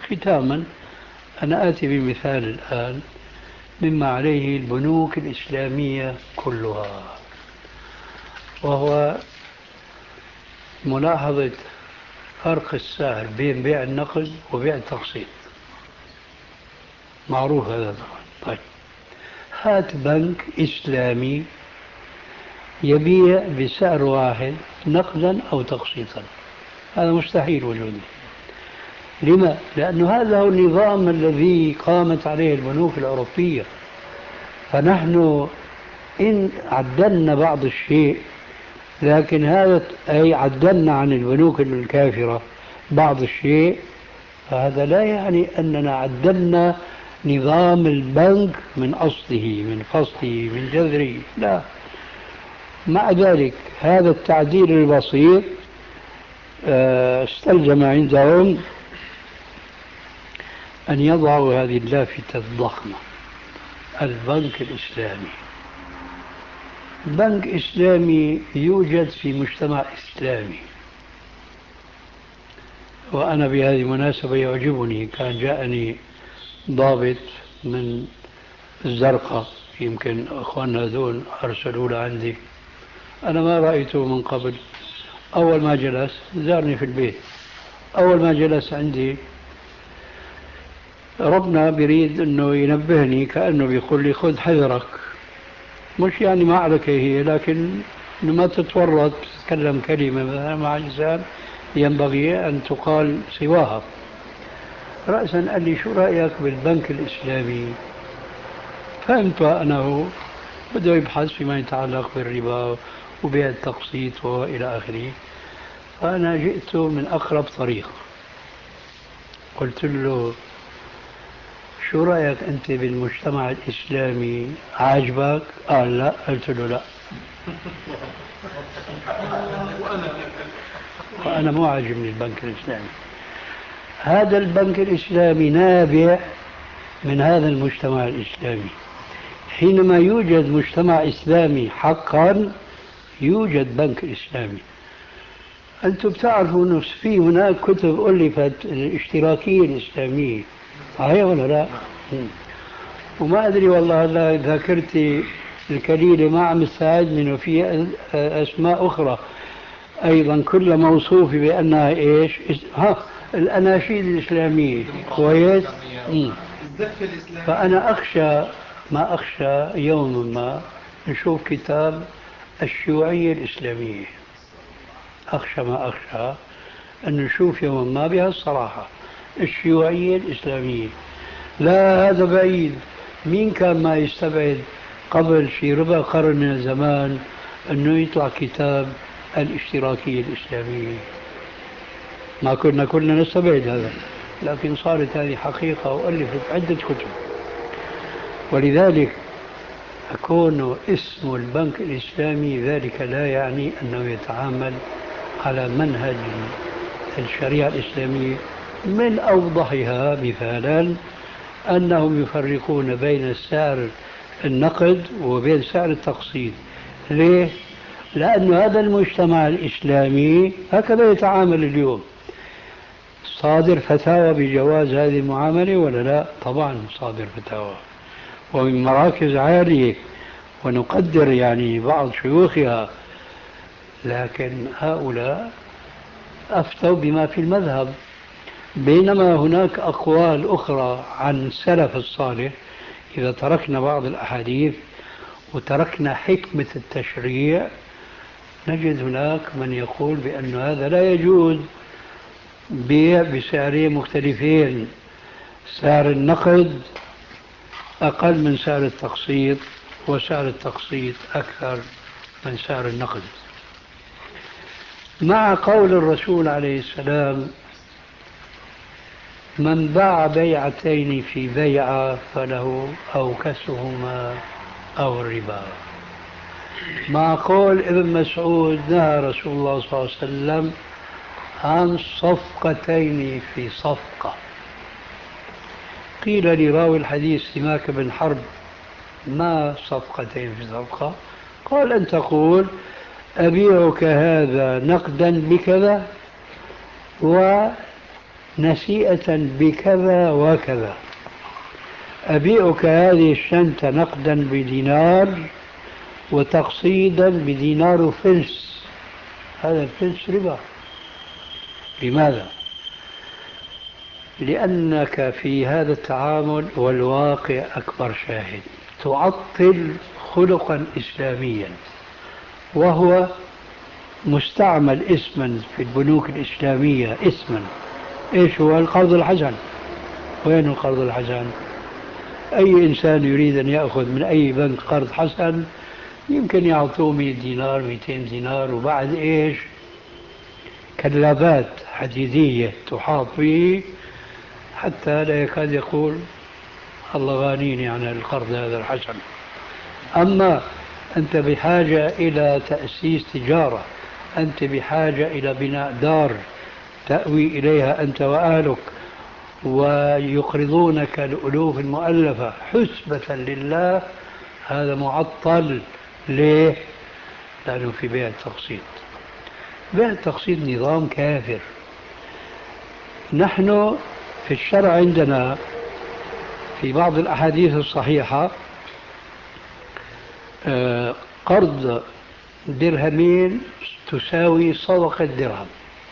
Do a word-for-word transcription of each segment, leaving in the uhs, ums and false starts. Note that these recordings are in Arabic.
ختاما أنا آتي بمثال الآن مما عليه البنوك الإسلامية كلها، وهو ملاحظة فرق السعر بين بيع النقد وبيع التقسيط. معروف هذا طبعا. طيب، هات بنك إسلامي يبيع بسعر واحد نقدا أو تقسيطا، هذا مستحيل وجوده. لما؟ لأن هذا هو النظام الذي قامت عليه البنوك الأوروبية. فنحن إن عدلنا بعض الشيء، لكن هذا أي عدلنا عن البنوك الكافرة بعض الشيء، فهذا لا يعني أننا عدلنا نظام البنك من أصله من فصله من جذره، لا. مع ذلك هذا التعديل البسيط استلزم عندهم أن يضعوا هذه اللافتة الضخمة: البنك الإسلامي. بنك إسلامي يوجد في مجتمع إسلامي. وأنا بهذه المناسبة يعجبني، كان جاءني ضابط من الزرقاء، يمكن أخواننا هذول أرسلوا له عندي، أنا ما رأيته من قبل. أول ما جلس زارني في البيت، أول ما جلس عندي ربنا بريد أنه ينبهني، كأنه بيقول لي خذ حذرك. مش يعني معركة هي، لكن ما تتورط تتكلم كلمة مع إنسان ينبغي أن تقال سواها. رأسا قال لي: شو رأيك بالبنك الإسلامي؟ فهمت أنه بده يبحث فيما يتعلق بالربا وبيع التقسيط وإلى آخره. فأنا جئت من أقرب طريق، قلت له: شو رأيك أنت بالمجتمع الإسلامي؟ عاجبك؟ قال لا. قلت له: لا، وأنا مو عاجبني البنك الإسلامي. هذا البنك الإسلامي نابع من هذا المجتمع الإسلامي. حينما يوجد مجتمع إسلامي حقا يوجد بنك إسلامي. أنتم بتعرفوا أنه في هناك كتب ألفت الاشتراكية الإسلامية، هي ولا لا؟ وما أدري والله، لا ذاكرتي الكليلة ما عم تساعدني، إنه في أسماء أخرى أيضا كل موصوفة بأنها إيش؟ ها، الأناشيد الإسلامية. كويس. فأنا أخشى ما أخشى يوما ما نشوف كتاب الشيوعية الإسلامية. أخشى ما أخشى أن نشوف يوما ما بها الصراحة الشيوعية الإسلامية. لا، هذا بعيد. مين كان ما يستبعد قبل شي ربع قرن من الزمان أنه يطلع كتاب الاشتراكية الإسلامية؟ ما كنا كلنا نستبعد هذا، لكن صارت هذه حقيقة وألفت عدة كتب. ولذلك أكون اسم البنك الإسلامي ذلك لا يعني أنه يتعامل على منهج الشريعة الإسلامية. من أوضحها مثالا أنهم يفرقون بين سعر النقد وبين سعر التقسيط. ليه؟ لأن هذا المجتمع الإسلامي هكذا يتعامل اليوم. صادر فتاوى بجواز هذه المعاملة ولا لا؟ طبعا صادر فتاوى، ومن مراكز عالية، ونقدر يعني بعض شيوخها، لكن هؤلاء أفتوا بما في المذهب. بينما هناك أقوال أخرى عن السلف الصالح، إذا تركنا بعض الأحاديث وتركنا حكمة التشريع نجد هناك من يقول بأن هذا لا يجوز بيع بسعرين مختلفين، سعر النقد أقل من سعر التقسيط وسعر التقسيط أكثر من سعر النقد، مع قول الرسول عليه السلام: من باع بيعتين في بيعة فله أو كسهما أو الربا. مع قول ابن مسعود: نهى رسول الله صلى الله عليه وسلم عن صفقتين في صفقة. قيل لراوي الحديث سماك بن حرب: ما صفقتين في صفقة؟ قال: أن تقول أبيعك هذا نقدا بكذا نسيئة بكذا وكذا، أبيعك هذه الشنطة نقدا بدينار وتقسيطا بدينار وفلس، هذا الفلس ربا. لماذا؟ لأنك في هذا التعامل والواقع أكبر شاهد تعطل خلقا إسلاميا، وهو مستعمل اسما في البنوك الإسلامية، اسما إيش هو؟ القرض الحسن. وين القرض الحسن؟ أي إنسان يريد أن يأخذ من أي بنك قرض حسن يمكن يعطوه مئة دينار مئتين دينار، وبعد إيش؟ كلابات حديدية تحاط به حتى لا يكاد يقول الله غانيني عن القرض هذا الحسن. أما أنت بحاجة إلى تأسيس تجارة، أنت بحاجة إلى بناء دار تأوي إليها أنت وأهلك، ويقرضونك الألوف المؤلفة حسبة لله، هذا معطل. ليه؟ لأنه في بيع التقسيط. بيع التقسيط نظام كافر. نحن في الشرع عندنا في بعض الأحاديث الصحيحة قرض درهمين تساوي صدقة درهم،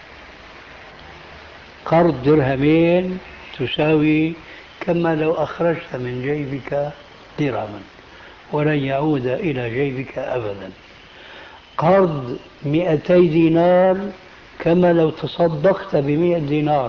قرض درهمين تساوي كما لو أخرجت من جيبك درهما ولن يعود إلى جيبك أبدا. قرض مئتي دينار كما لو تصدقت بمئة دينار.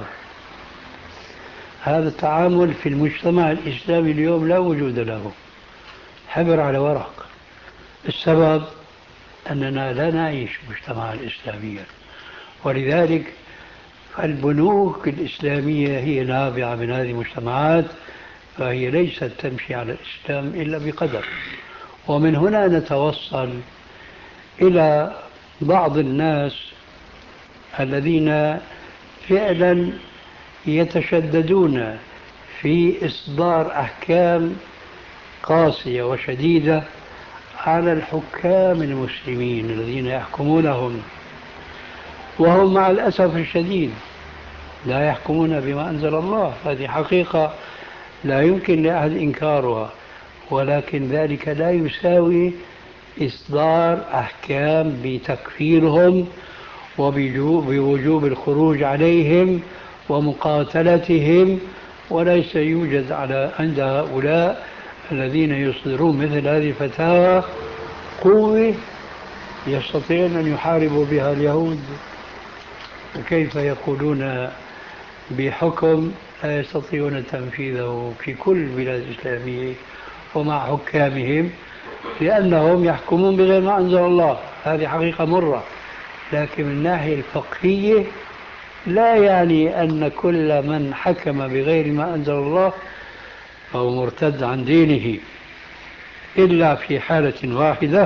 هذا التعامل في المجتمع الإسلامي اليوم لا وجود له، حبر على ورق. السبب أننا لا نعيش مجتمعا إسلاميا، ولذلك البنوك الإسلامية هي نابعة من هذه المجتمعات، فهي ليست تمشي على الإسلام إلا بقدر. ومن هنا نتوصل إلى بعض الناس الذين فعلا يتشددون في إصدار أحكام قاسية وشديدة على الحكام المسلمين الذين يحكمونهم، وهم مع الأسف الشديد لا يحكمون بما أنزل الله. هذه حقيقة لا يمكن لأحد إنكارها، ولكن ذلك لا يساوي إصدار أحكام بتكفيرهم وبوجوب الخروج عليهم ومقاتلتهم. وليس يوجد على عند هؤلاء الذين يصدرون مثل هذه الفتاوى قوة يستطيعون أن يحاربوا بها اليهود. كيف يقولون بحكم لا يستطيعون تنفيذه في كل البلاد الإسلامية ومع حكامهم، لأنهم يحكمون بغير ما أنزل الله. هذه حقيقة مرة، لكن من الناحية الفقهية لا يعني أن كل من حكم بغير ما أنزل الله فهو مرتد عن دينه، إلا في حالة واحدة،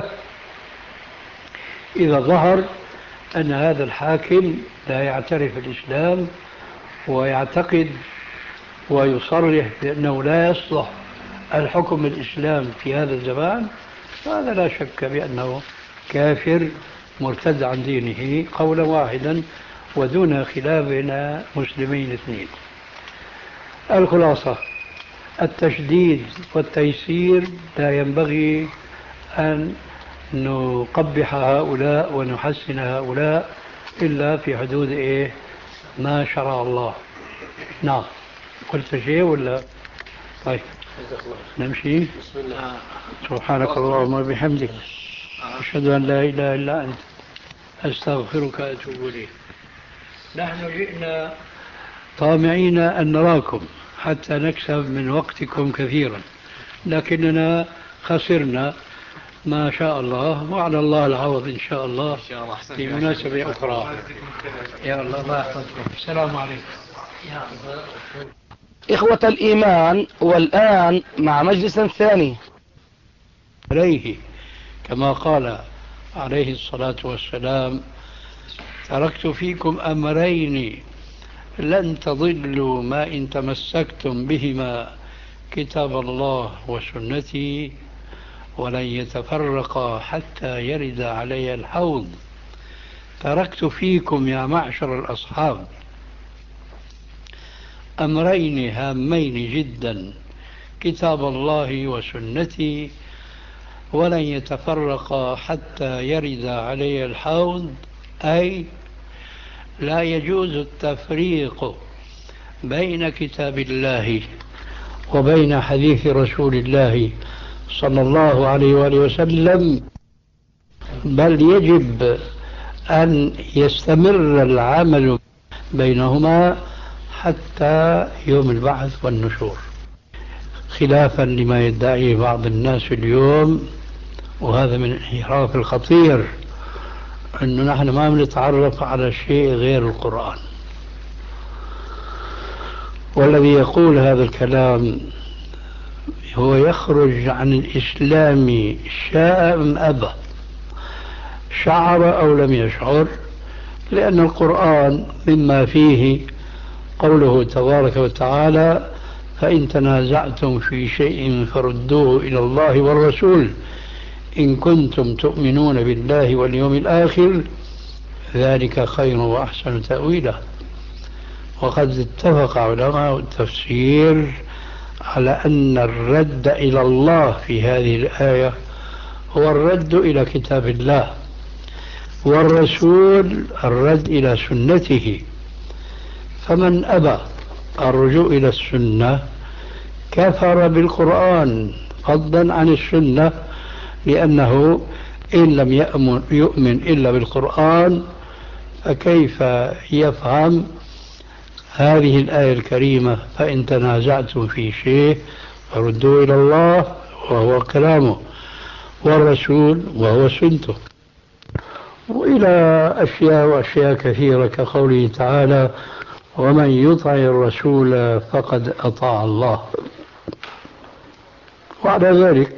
إذا ظهر أن هذا الحاكم لا يعترف الإسلام ويعتقد ويصرح بأنه لا يصلح الحكم الإسلام في هذا الزمان، فهذا لا شك بأنه كافر مرتد عن دينه قولا واحدا ودون خلاف بين مسلمين اثنين. الخلاصة: التشديد والتيسير لا ينبغي أن نقبح هؤلاء ونحسن هؤلاء إلا في حدود إيه ما شرع الله. نعم، قلت شيء ولا؟ طيب نمشي. بسم الله. سبحانك اللهم وبحمدك، أشهد أن لا إله إلا أنت، أستغفرك وأتوب إليك. نحن جئنا طامعين أن نراكم حتى نكسب من وقتكم كثيرا، لكننا خسرنا ما شاء الله، وعلى الله العوض إن شاء الله في مناسبة أخرى. يا الله الله يحفظكم. السلام عليكم. يا الله. إخوة الإيمان، والآن مع مجلس ثاني عليه كما قال عليه الصلاة والسلام: تركت فيكم أمرين لن تضلوا ما إن تمسكتم بهما، كتاب الله وسنتي، ولن يتفرقا حتى يرد علي الحوض. تركت فيكم يا معشر الأصحاب أمرين هامين جدا: كتاب الله وسنتي، ولن يتفرقا حتى يرد علي الحوض، أي لا يجوز التفريق بين كتاب الله وبين حديث رسول الله صلى الله عليه وآله وسلم، بل يجب أن يستمر العمل بينهما حتى يوم البعث والنشور، خلافا لما يدعيه بعض الناس اليوم، وهذا من الانحراف الخطير، أنه نحن ما بنتعرف على شيء غير القرآن. والذي يقول هذا الكلام هو يخرج عن الإسلام شاء أم أبى، شعر أو لم يشعر، لأن القرآن مما فيه قوله تبارك وتعالى: فإن تنازعتم في شيء فردوه إلى الله والرسول إن كنتم تؤمنون بالله واليوم الآخر ذلك خير وأحسن تأويلا. وقد اتفق علماء التفسير على أن الرد إلى الله في هذه الآية هو الرد إلى كتاب الله، والرسول الرد إلى سنته. فمن أبى الرجوع إلى السنة كفر بالقرآن فضلا عن السنة، لأنه إن لم يؤمن إلا بالقرآن فكيف يفهم هذه الآية الكريمة: فإن تنازعتم في شيء فردوا إلى الله وهو كلامه، والرسول وهو سنته، وإلى أشياء وأشياء كثيرة كقوله تعالى: ومن يطع الرسول فقد أطاع الله. وعلى ذلك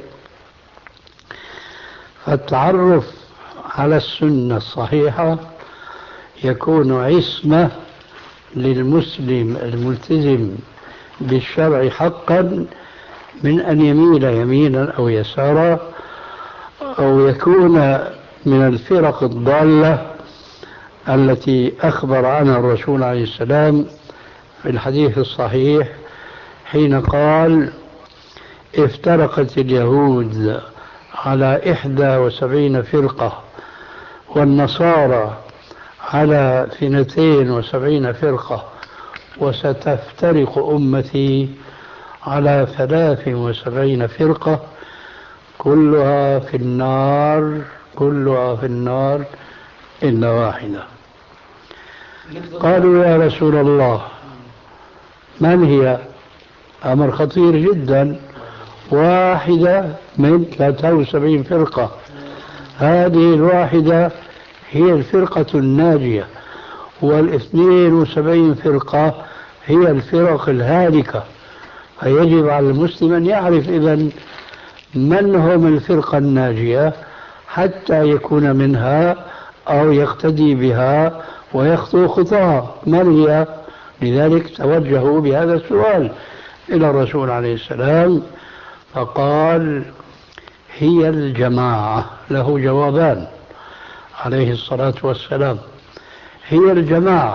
فالتعرف على السنة الصحيحة يكون عصمة للمسلم الملتزم بالشرع حقا من أن يميل يمينا أو يسارا، أو يكون من الفرق الضالة التي أخبر عنها الرسول عليه السلام في الحديث الصحيح حين قال: افترقت اليهود على إحدى وسبعين فرقة والنصارى على اثنتين وسبعين فرقة وستفترق أمتي على ثلاث وسبعين فرقة كلها في النار كلها في النار إلا واحدة. قالوا: يا رسول الله من هي؟ أمر خطير جدا، واحدة من ثلاثة وسبعين فرقة، هذه الواحدة هي الفرقة الناجية، والاثنين وسبعين فرقة هي الفرق الهالكة. فيجب على المسلم أن يعرف إذن من هم الفرقة الناجية حتى يكون منها أو يقتدي بها ويخطو خطاها. من هي؟ لذلك توجهوا بهذا السؤال إلى الرسول عليه السلام فقال: هي الجماعة. له جوابان عليه الصلاة والسلام: هي الجماعة.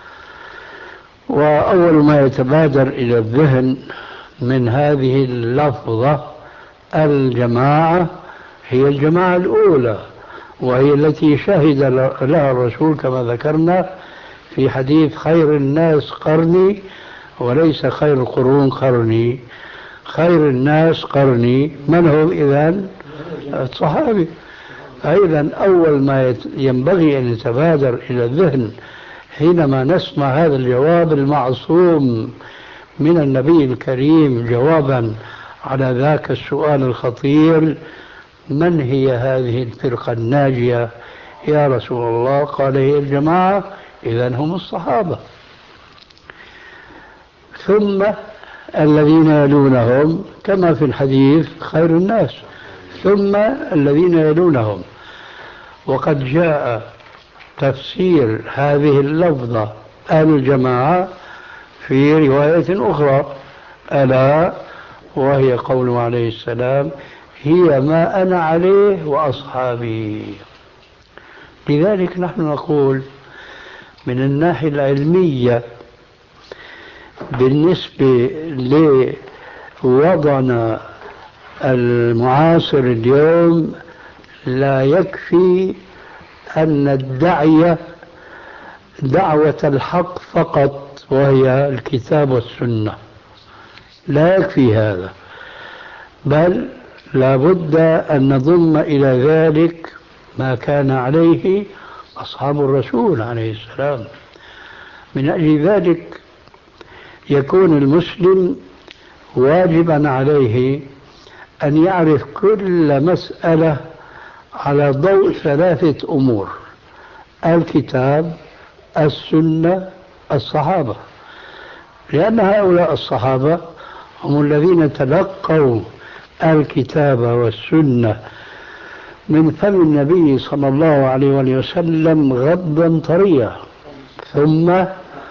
وأول ما يتبادر إلى الذهن من هذه اللفظة الجماعة هي الجماعة الأولى، وهي التي شهد لها الرسول كما ذكرنا في حديث: خير الناس قرني وليس خير القرون قرني. خير الناس قرني من هم إذن؟ الصحابة. فإذا أول ما ينبغي أن يتبادر إلى الذهن حينما نسمع هذا الجواب المعصوم من النبي الكريم جوابا على ذاك السؤال الخطير: من هي هذه الفرقة الناجية يا رسول الله؟ قال: هي الجماعة. إذن هم الصحابة، ثم الذين يلونهم كما في الحديث خير الناس، ثم الذين يلونهم. وقد جاء تفسير هذه اللفظة الجماعة في رواية أخرى، ألا وهي قوله عليه السلام: هي ما أنا عليه وأصحابي. لذلك نحن نقول من الناحية العلمية بالنسبة لوضعنا المعاصر اليوم لا يكفي أن ندعي دعوة الحق فقط وهي الكتاب والسنة، لا يكفي هذا، بل لا بد أن نضم إلى ذلك ما كان عليه أصحاب الرسول عليه السلام. من أجل ذلك يكون المسلم واجبا عليه أن يعرف كل مسألة على ضوء ثلاثة أمور: الكتاب، السنة، الصحابة، لأن هؤلاء الصحابة هم الذين تلقوا الكتاب والسنة من فم النبي صلى الله عليه وسلم غضا طريا، ثم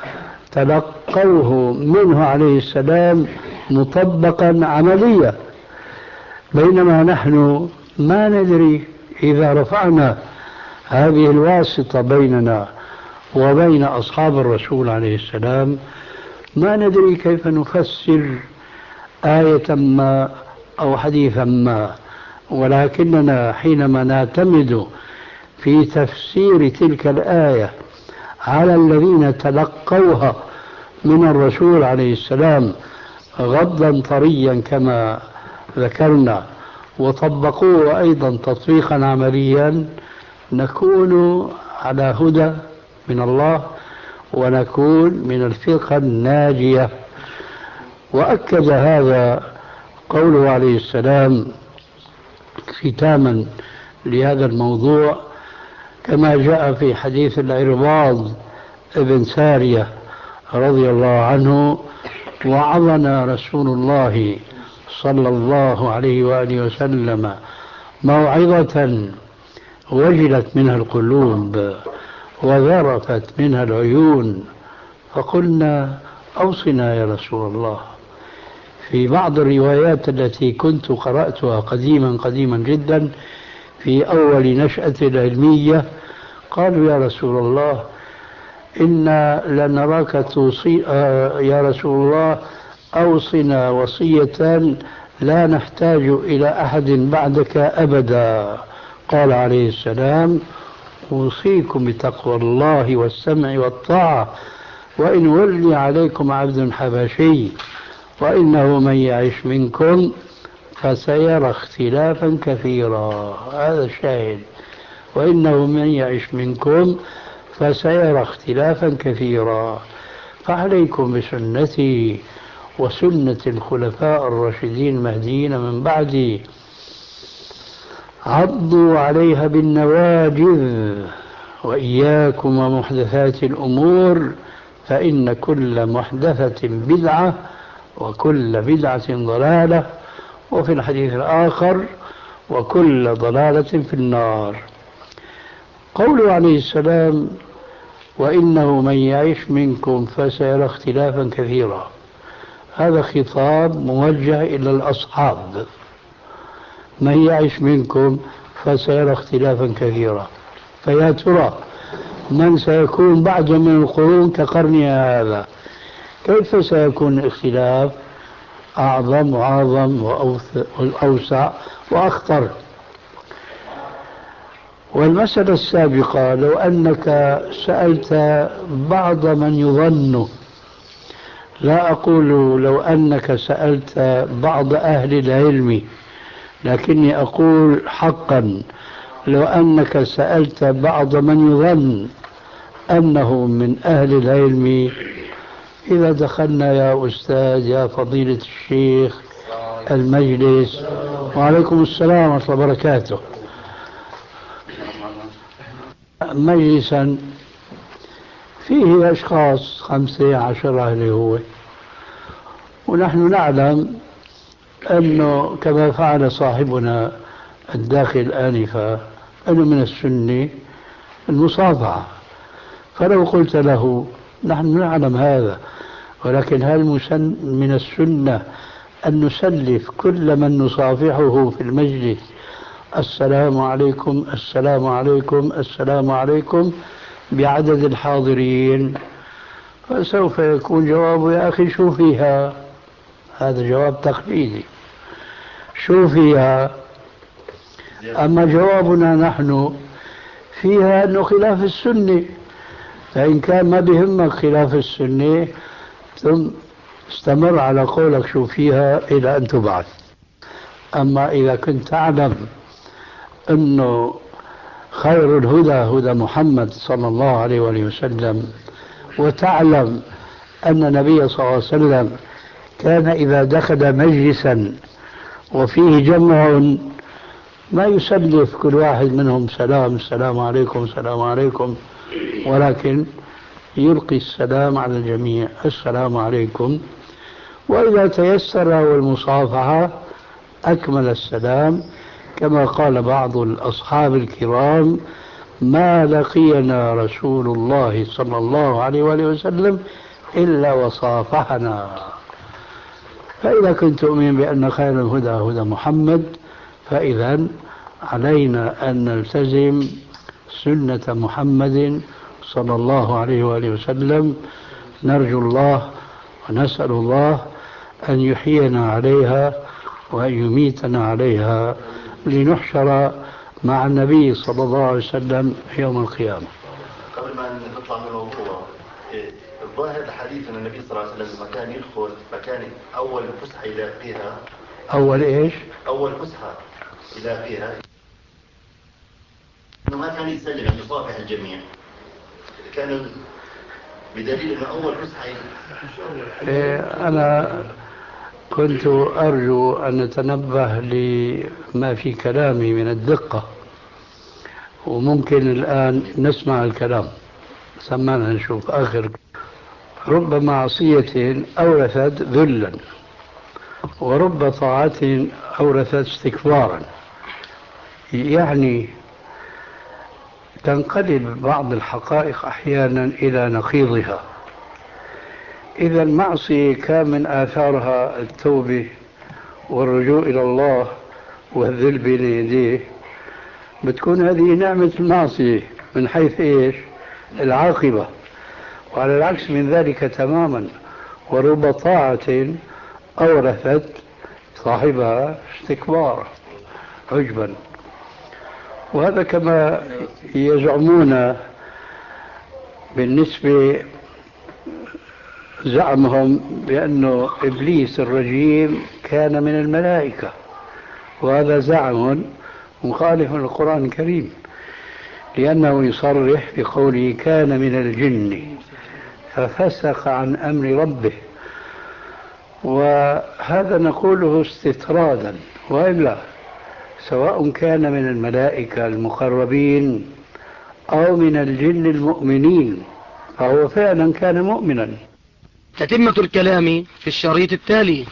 تلقوه منه عليه السلام مطبقا عمليا، بينما نحن ما ندري إذا رفعنا هذه الواسطة بيننا وبين أصحاب الرسول عليه السلام ما ندري كيف نفسر آية ما أو حديثا ما، ولكننا حينما نعتمد في تفسير تلك الآية على الذين تلقوها من الرسول عليه السلام غضا طريا كما ذكرنا وطبقوه أيضا تطبيقا عمليا، نكون على هدى من الله ونكون من الفرقة الناجية. وأكد هذا قوله عليه السلام ختاما لهذا الموضوع كما جاء في حديث العرباض ابن سارية رضي الله عنه: وعظنا رسول الله صلى الله عليه وآله وسلم موعظة وجلت منها القلوب وذرفت منها العيون، فقلنا أوصنا يا رسول الله. في بعض الروايات التي كنت قرأتها قديما قديما جدا في أول نشأة العلمية قالوا: يا رسول الله إنا لنراك توصي يا رسول الله أوصنا وصية لا نحتاج إلى أحد بعدك أبدا. قال عليه السلام: أوصيكم بتقوى الله والسمع والطاعة وإن ولي عليكم عبد حبشي وإنه من يعش منكم فسيرى اختلافا كثيرا. هذا الشاهد: وإنه من يعش منكم فسيرى اختلافا كثيرا، فعليكم بسنتي وسنة الخلفاء الراشدين المهديين من بعدي، عضوا عليها بالنواجذ، وإياكم ومحدثات الأمور فإن كل محدثة بدعة وكل بدعة ضلالة، وفي الحديث الآخر: وكل ضلالة في النار. قوله عليه السلام: وإنه من يعيش منكم فسيرى اختلافا كثيرا، هذا خطاب موجه إلى الأصحاب. من يعيش منكم فسيرى اختلافا كثيرا، فيا ترى من سيكون بعد من القرون كقرنها هذا؟ كيف سيكون الاختلاف أعظم وأعظم وأوسع وأخطر؟ والمسألة السابقة: لو أنك سألت بعض من يظن، لا أقول لو أنك سألت بعض أهل العلم، لكني أقول حقا لو أنك سألت بعض من يظن أنه من أهل العلم، إذا دخلنا يا أستاذ يا فضيلة الشيخ المجلس، وعليكم السلام ورحمة الله وبركاته، مجلسا فيه أشخاص خمسة عشرة اللي هو، ونحن نعلم أنه كما فعل صاحبنا الداخل آنفا أنه من السنة المصافحة. فلو قلت له: نحن نعلم هذا، ولكن هل من السنة أن نسلف كل من نصافحه في المجلس السلام عليكم السلام عليكم السلام عليكم بعدد الحاضرين؟ فسوف يكون جوابه يا أخي شو فيها؟ هذا جواب تقليدي، شو فيها؟ أما جوابنا نحن فيها أنه خلاف السنة، فإن كان ما بيهمك خلاف السنة ثم استمر على قولك شو فيها إلى أن تبعث. أما إذا كنت تعلم أنه خير الهدى هدى محمد صلى الله عليه وآله وسلم، وتعلم أن النبي صلى الله عليه وسلم كان إذا دخل مجلسا وفيه جمع ما يسلف كل واحد منهم سلام السلام عليكم السلام عليكم، ولكن يلقي السلام على الجميع السلام عليكم، وإذا تيسر والمصافحة أكمل السلام، كما قال بعض الأصحاب الكرام: ما لقينا رسول الله صلى الله عليه وآله وسلم إلا وصافحنا. فإذا كنت تؤمن بأن خير الهدى هدى محمد، فإذا علينا أن نلتزم سنة محمد صلى الله عليه وآله وسلم. نرجو الله ونسأل الله أن يحيينا عليها وأن يميتنا عليها لنحشر مع النبي صلى الله عليه وسلم يوم القيامة. قبل ما نطلع من الموضوع، الظاهر الحديث أن النبي صلى الله عليه وسلم لما كان يدخل فكان أول فسحة يلاقيها أول إيش؟ أول فسحة يلاقيها إنه ما كان يسلم أن يصافح الجميع، كان بدليل أنه أول فسحة إيه. أنا كنت أرجو أن نتنبه لما في كلامي من الدقة، وممكن الآن نسمع الكلام. سمعنا نشوف آخر. رب معصية أورثت ذلا، ورب طاعة أورثت استكبارا. يعني تنقلب بعض الحقائق أحيانا إلى نقيضها. إذا المعصية كان من آثارها التوبة والرجوع إلى الله والذل بين يديه، بتكون هذه نعمة المعصية من حيث إيش؟ العاقبة. وعلى العكس من ذلك تماما، ورب طاعة أورثت صاحبها استكبارا عجبا. وهذا كما يزعمون بالنسبة زعمهم بأنه إبليس الرجيم كان من الملائكة، وهذا زعم مخالف للقرآن الكريم، لأنه يصرح بقوله كان من الجن ففسق عن أمر ربه. وهذا نقوله استطرادا، وإلا سواء كان من الملائكة المقربين أو من الجن المؤمنين فهو فعلا كان مؤمنا. تتمة الكلام في الشريط التالي.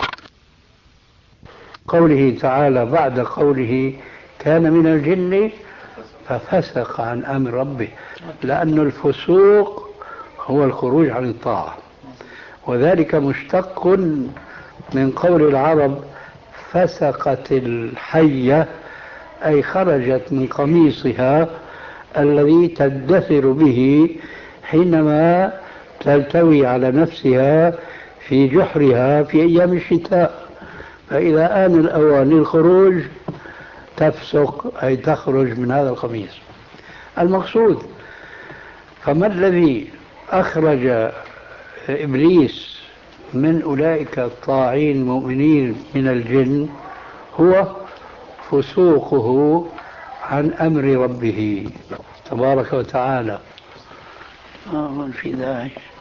قوله تعالى بعد قوله كان من الجن ففسق عن أمر ربه، لأن الفسوق هو الخروج عن الطاعة، وذلك مشتق من قول العرب فسقت الحية، أي خرجت من قميصها الذي تدثر به حينما تلتوي على نفسها في جحرها في أيام الشتاء، فإذا آن الأوان للخروج تفسق أي تخرج من هذا القميص. المقصود فما الذي أخرج إبليس من أولئك الطاعين المؤمنين من الجن؟ هو فسوقه عن أمر ربه تبارك وتعالى. آه في داعي.